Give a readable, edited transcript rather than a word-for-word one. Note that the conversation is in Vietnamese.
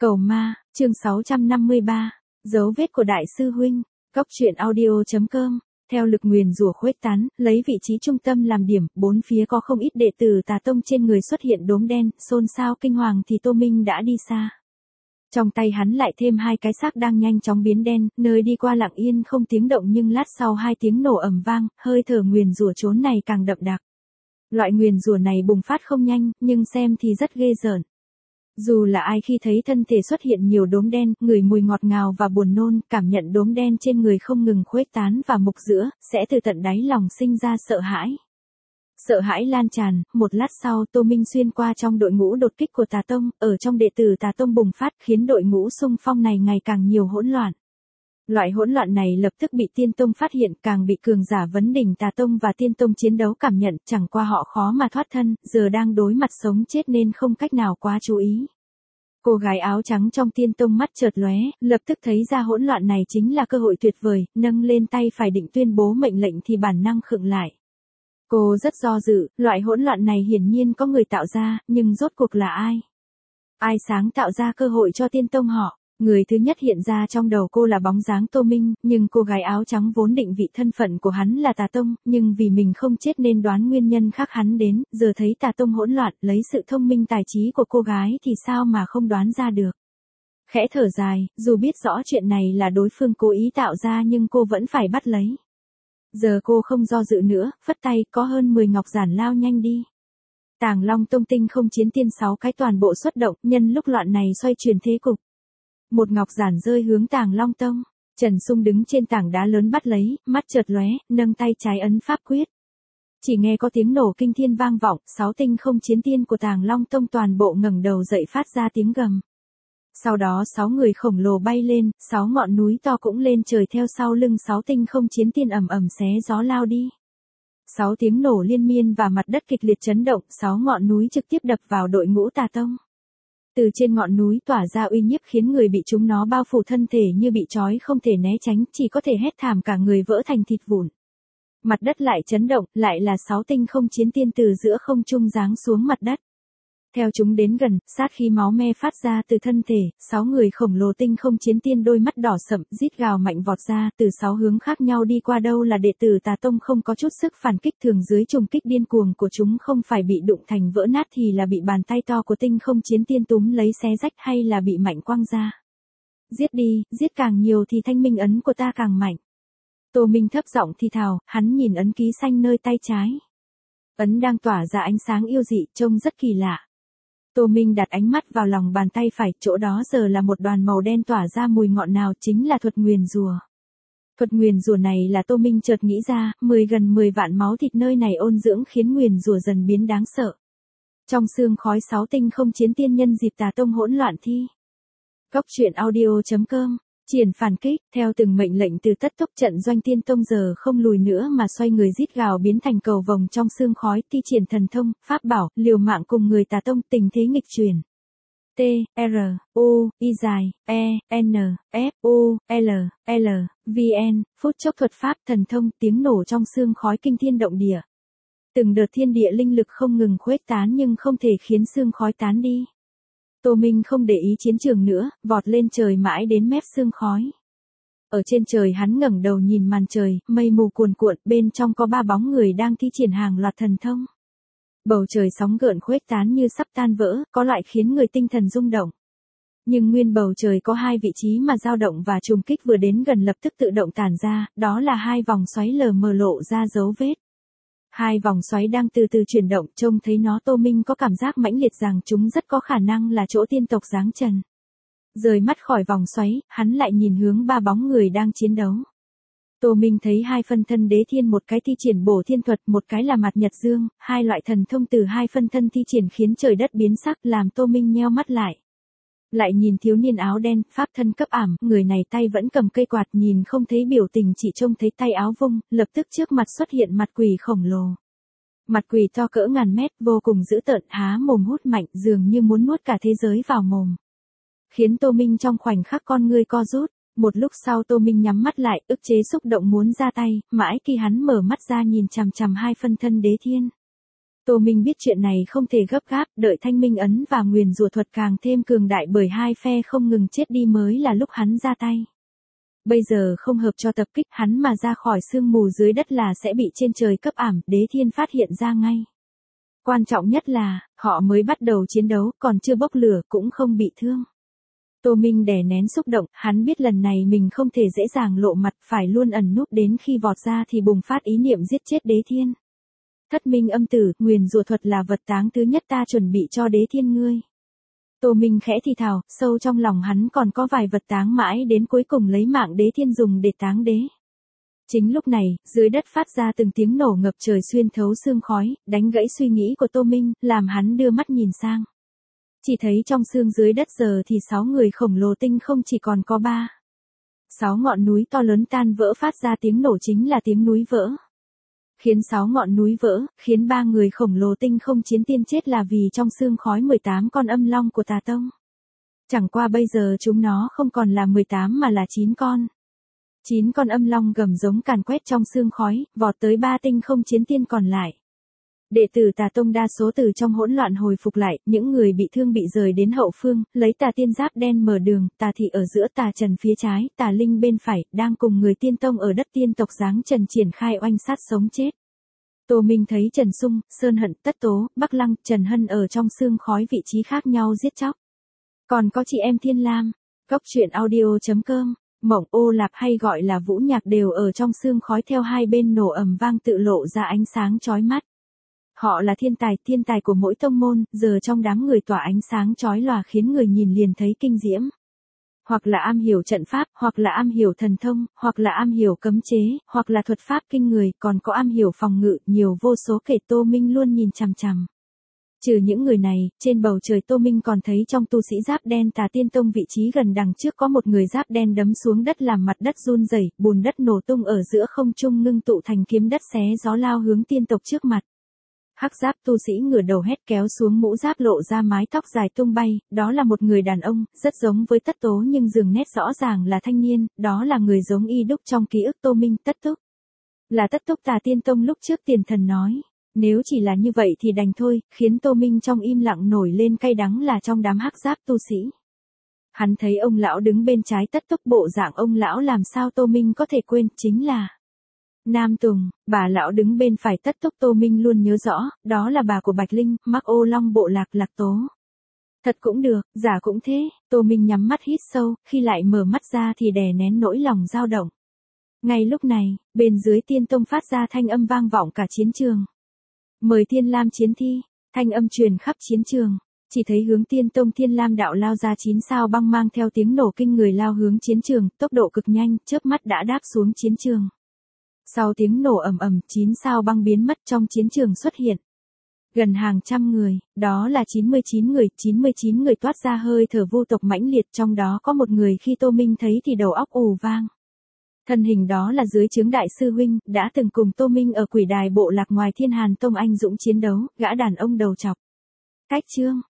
Cầu ma, chương 653, dấu vết của đại sư huynh, Cốc truyện audio.com, theo lực nguyền rủa khuếch tán, lấy vị trí trung tâm làm điểm, bốn phía có không ít đệ tử tà tông trên người xuất hiện đốm đen, xôn xao kinh hoàng thì Tô Minh đã đi xa. Trong tay hắn lại thêm hai cái xác đang nhanh chóng biến đen, nơi đi qua lặng yên không tiếng động nhưng lát sau hai tiếng nổ ầm vang, hơi thở nguyền rủa chốn này càng đậm đặc. Loại nguyền rủa này bùng phát không nhanh, nhưng xem thì rất ghê rợn. Dù là ai khi thấy thân thể xuất hiện nhiều đốm đen, ngửi mùi ngọt ngào và buồn nôn, cảm nhận đốm đen trên người không ngừng khuếch tán và mục giữa, sẽ từ tận đáy lòng sinh ra sợ hãi. Sợ hãi lan tràn, một lát sau Tô Minh xuyên qua trong đội ngũ đột kích của Tà Tông, ở trong đệ tử Tà Tông bùng phát khiến đội ngũ xung phong này ngày càng nhiều hỗn loạn. Loại hỗn loạn này lập tức bị Tiên Tông phát hiện, càng bị cường giả vấn đỉnh Tà Tông và Tiên Tông chiến đấu cảm nhận, chẳng qua họ khó mà thoát thân, giờ đang đối mặt sống chết nên không cách nào quá chú ý. Cô gái áo trắng trong Tiên Tông mắt chợt lóe, lập tức thấy ra hỗn loạn này chính là cơ hội tuyệt vời, nâng lên tay phải định tuyên bố mệnh lệnh thì bản năng khựng lại. Cô rất do dự, loại hỗn loạn này hiển nhiên có người tạo ra, nhưng rốt cuộc là ai? Ai sáng tạo ra cơ hội cho Tiên Tông họ? Người thứ nhất hiện ra trong đầu cô là bóng dáng Tô Minh, nhưng cô gái áo trắng vốn định vị thân phận của hắn là Tà Tông, nhưng vì mình không chết nên đoán nguyên nhân khác hắn đến, giờ thấy Tà Tông hỗn loạn, lấy sự thông minh tài trí của cô gái thì sao mà không đoán ra được. Khẽ thở dài, dù biết rõ chuyện này là đối phương cố ý tạo ra nhưng cô vẫn phải bắt lấy. Giờ cô không do dự nữa, phất tay, có hơn 10 ngọc giản lao nhanh đi. Tàng Long Tông tinh không chiến tiên 6 cái toàn bộ xuất động, nhân lúc loạn này xoay chuyển thế cục. Một ngọc giản rơi hướng Tàng Long Tông, Trần Sung đứng trên tảng đá lớn bắt lấy, mắt chợt lóe, nâng tay trái ấn pháp quyết. Chỉ nghe có tiếng nổ kinh thiên vang vọng, 6 tinh không chiến tiên của Tàng Long Tông toàn bộ ngẩng đầu dậy phát ra tiếng gầm. Sau đó 6 người khổng lồ bay lên, 6 ngọn núi to cũng lên trời theo sau lưng 6 tinh không chiến tiên ầm ầm xé gió lao đi. 6 tiếng nổ liên miên và mặt đất kịch liệt chấn động, 6 ngọn núi trực tiếp đập vào đội ngũ Tà Tông. Từ trên ngọn núi tỏa ra uy nhiếp khiến người bị chúng nó bao phủ thân thể như bị trói không thể né tránh, chỉ có thể hét thảm cả người vỡ thành thịt vụn. Mặt đất lại chấn động, lại là 6 tinh không chiến tiên từ giữa không trung giáng xuống mặt đất. Theo chúng đến gần, sát khí máu me phát ra từ thân thể, 6 người khổng lồ tinh không chiến tiên đôi mắt đỏ sậm, rít gào mạnh vọt ra, từ 6 hướng khác nhau đi qua, đâu là đệ tử Tà Tông không có chút sức phản kích, thường dưới trùng kích điên cuồng của chúng không phải bị đụng thành vỡ nát thì là bị bàn tay to của tinh không chiến tiên túm lấy xé rách hay là bị mạnh quăng ra. Giết đi, giết càng nhiều thì thanh minh ấn của ta càng mạnh. Tô Minh thấp giọng thì thào, hắn nhìn ấn ký xanh nơi tay trái. Ấn đang tỏa ra ánh sáng yêu dị, trông rất kỳ lạ. Tô Minh đặt ánh mắt vào lòng bàn tay phải, chỗ đó giờ là một đoàn màu đen tỏa ra mùi ngọt ngào, chính là thuật nguyền rủa. Thuật nguyền rủa này là Tô Minh chợt nghĩ ra, gần 10 vạn máu thịt nơi này ôn dưỡng khiến nguyền rủa dần biến đáng sợ. Trong xương khói 6 tinh không chiến tiên nhân dịp Tà Tông hỗn loạn thi. Cốc truyện audio.com, triển phản kích, theo từng mệnh lệnh từ tất tốc, trận doanh Tiên Tông giờ không lùi nữa mà xoay người rít gào biến thành cầu vồng trong xương khói, thi triển thần thông, pháp bảo, liều mạng cùng người Tà Tông, tình thế nghịch chuyển. T, R, U, I dài, E, N, F, U, L, L, V, N, phút chốc thuật pháp thần thông, tiếng nổ trong xương khói kinh thiên động địa. Từng đợt thiên địa linh lực không ngừng khuếch tán nhưng không thể khiến xương khói tán đi. Tô Minh không để ý chiến trường nữa, vọt lên trời mãi đến mép xương khói. Ở trên trời hắn ngẩng đầu nhìn màn trời, mây mù cuồn cuộn, bên trong có 3 bóng người đang thi triển hàng loạt thần thông. Bầu trời sóng gợn khuếch tán như sắp tan vỡ, có loại khiến người tinh thần rung động. Nhưng nguyên bầu trời có 2 vị trí mà dao động và trùng kích vừa đến gần lập tức tự động tản ra, đó là 2 vòng xoáy lờ mờ lộ ra dấu vết. 2 vòng xoáy đang từ từ chuyển động, trông thấy nó Tô Minh có cảm giác mãnh liệt rằng chúng rất có khả năng là chỗ tiên tộc giáng trần. Rời mắt khỏi vòng xoáy, hắn lại nhìn hướng 3 bóng người đang chiến đấu. Tô Minh thấy 2 phân thân đế thiên, một cái thi triển bổ thiên thuật, một cái là mặt nhật dương, 2 loại thần thông từ 2 phân thân thi triển khiến trời đất biến sắc, làm Tô Minh nheo mắt lại. Lại nhìn thiếu niên áo đen, pháp thân cấp ảm, người này tay vẫn cầm cây quạt, nhìn không thấy biểu tình, chỉ trông thấy tay áo vung, lập tức trước mặt xuất hiện mặt quỷ khổng lồ. Mặt quỷ to cỡ ngàn mét, vô cùng dữ tợn, há mồm hút mạnh, dường như muốn nuốt cả thế giới vào mồm. Khiến Tô Minh trong khoảnh khắc con ngươi co rút, một lúc sau Tô Minh nhắm mắt lại, ức chế xúc động muốn ra tay, mãi khi hắn mở mắt ra nhìn chằm chằm 2 phân thân đế thiên. Tô Minh biết chuyện này không thể gấp gáp, đợi thanh minh ấn và nguyền rủa thuật càng thêm cường đại bởi hai phe không ngừng chết đi mới là lúc hắn ra tay. Bây giờ không hợp cho tập kích, hắn mà ra khỏi sương mù dưới đất là sẽ bị trên trời cấp ảm, Đế Thiên phát hiện ra ngay. Quan trọng nhất là, họ mới bắt đầu chiến đấu, còn chưa bốc lửa, cũng không bị thương. Tô Minh đè nén xúc động, hắn biết lần này mình không thể dễ dàng lộ mặt, phải luôn ẩn núp đến khi vọt ra thì bùng phát ý niệm giết chết Đế Thiên. Thất minh âm tử, nguyền rủa thuật là vật táng thứ nhất ta chuẩn bị cho Đế Thiên ngươi. Tô Minh khẽ thì thào, sâu trong lòng hắn còn có vài vật táng mãi đến cuối cùng lấy mạng Đế Thiên dùng để táng đế. Chính lúc này, dưới đất phát ra từng tiếng nổ ngập trời xuyên thấu sương khói, đánh gãy suy nghĩ của Tô Minh, làm hắn đưa mắt nhìn sang. Chỉ thấy trong xương dưới đất giờ thì 6 người khổng lồ tinh không chỉ còn có 6 ngọn núi to lớn tan vỡ phát ra tiếng nổ chính là tiếng núi vỡ. Khiến 6 ngọn núi vỡ, khiến 3 người khổng lồ tinh không chiến tiên chết là vì trong xương khói 18 con âm long của Tà Tông. Chẳng qua bây giờ chúng nó không còn là 18 mà là 9 con. 9 con âm long gầm giống càn quét trong xương khói, vọt tới 3 tinh không chiến tiên còn lại. Đệ tử Tà Tông đa số từ trong hỗn loạn hồi phục lại, những người bị thương bị rời đến hậu phương, lấy Tà Tiên Giáp đen mở đường, Tà Thị ở giữa, Tà Trần phía trái, Tà Linh bên phải, đang cùng người tiên tông ở đất tiên tộc giáng Trần triển khai oanh sát sống chết. Tô Minh thấy Trần Sung, Sơn Hận, Tất Tố, Bắc Lăng, Trần Hân ở trong xương khói vị trí khác nhau giết chóc. Còn có chị em Thiên Lam, Cốc Truyện Audio.com, Mộng Ô Lạp hay gọi là Vũ Nhạc đều ở trong xương khói theo hai bên nổ ầm vang tự lộ ra ánh sáng chói mắt. Họ là thiên tài của mỗi tông môn, giờ trong đám người tỏa ánh sáng chói lòa khiến người nhìn liền thấy kinh diễm. Hoặc là am hiểu trận pháp, hoặc là am hiểu thần thông, hoặc là am hiểu cấm chế, hoặc là thuật pháp kinh người, còn có am hiểu phòng ngự, nhiều vô số kể. Tô Minh luôn nhìn chằm chằm. Trừ những người này, trên bầu trời Tô Minh còn thấy trong tu sĩ giáp đen Tà Tiên Tông vị trí gần đằng trước có một người giáp đen đấm xuống đất làm mặt đất run rẩy, bùn đất nổ tung ở giữa không trung ngưng tụ thành kiếm đất xé gió lao hướng tiên tộc trước mặt. Hắc giáp tu sĩ ngửa đầu hét kéo xuống mũ giáp lộ ra mái tóc dài tung bay, đó là một người đàn ông, rất giống với Tất Tố nhưng dường nét rõ ràng là thanh niên, đó là người giống y đúc trong ký ức Tô Minh. Tất Túc. Là Tất Túc Tà Tiên Tông lúc trước Tiền Thần nói. Nếu chỉ là như vậy thì đành thôi, khiến Tô Minh trong im lặng nổi lên cay đắng là trong đám hắc giáp tu sĩ. Hắn thấy ông lão đứng bên trái Tất Túc, bộ dạng ông lão làm sao Tô Minh có thể quên, chính là Nam Tùng. Bà lão đứng bên phải Tất Túc Tô Minh luôn nhớ rõ, đó là bà của Bạch Linh, Mắc Ô Long bộ lạc Lạc Tố. Thật cũng được, giả cũng thế, Tô Minh nhắm mắt hít sâu, khi lại mở mắt ra thì đè nén nỗi lòng dao động. Ngay lúc này, bên dưới Tiên Tông phát ra thanh âm vang vọng cả chiến trường. Mời Thiên Lam chiến thi, thanh âm truyền khắp chiến trường. Chỉ thấy hướng Tiên Tông Thiên Lam đạo lao ra 9 sao băng mang theo tiếng nổ kinh người lao hướng chiến trường, tốc độ cực nhanh, chớp mắt đã đáp xuống chiến trường. Sau tiếng nổ ầm ầm, 9 sao băng biến mất trong chiến trường xuất hiện. Gần hàng trăm người, đó là 99 người toát ra hơi thở vô tộc mãnh liệt, trong đó có một người khi Tô Minh thấy thì đầu óc ù vang. Thân hình đó là dưới trướng đại sư huynh, đã từng cùng Tô Minh ở Quỷ Đài bộ lạc ngoài Thiên Hàn Tông anh dũng chiến đấu, gã đàn ông đầu trọc. Cách chương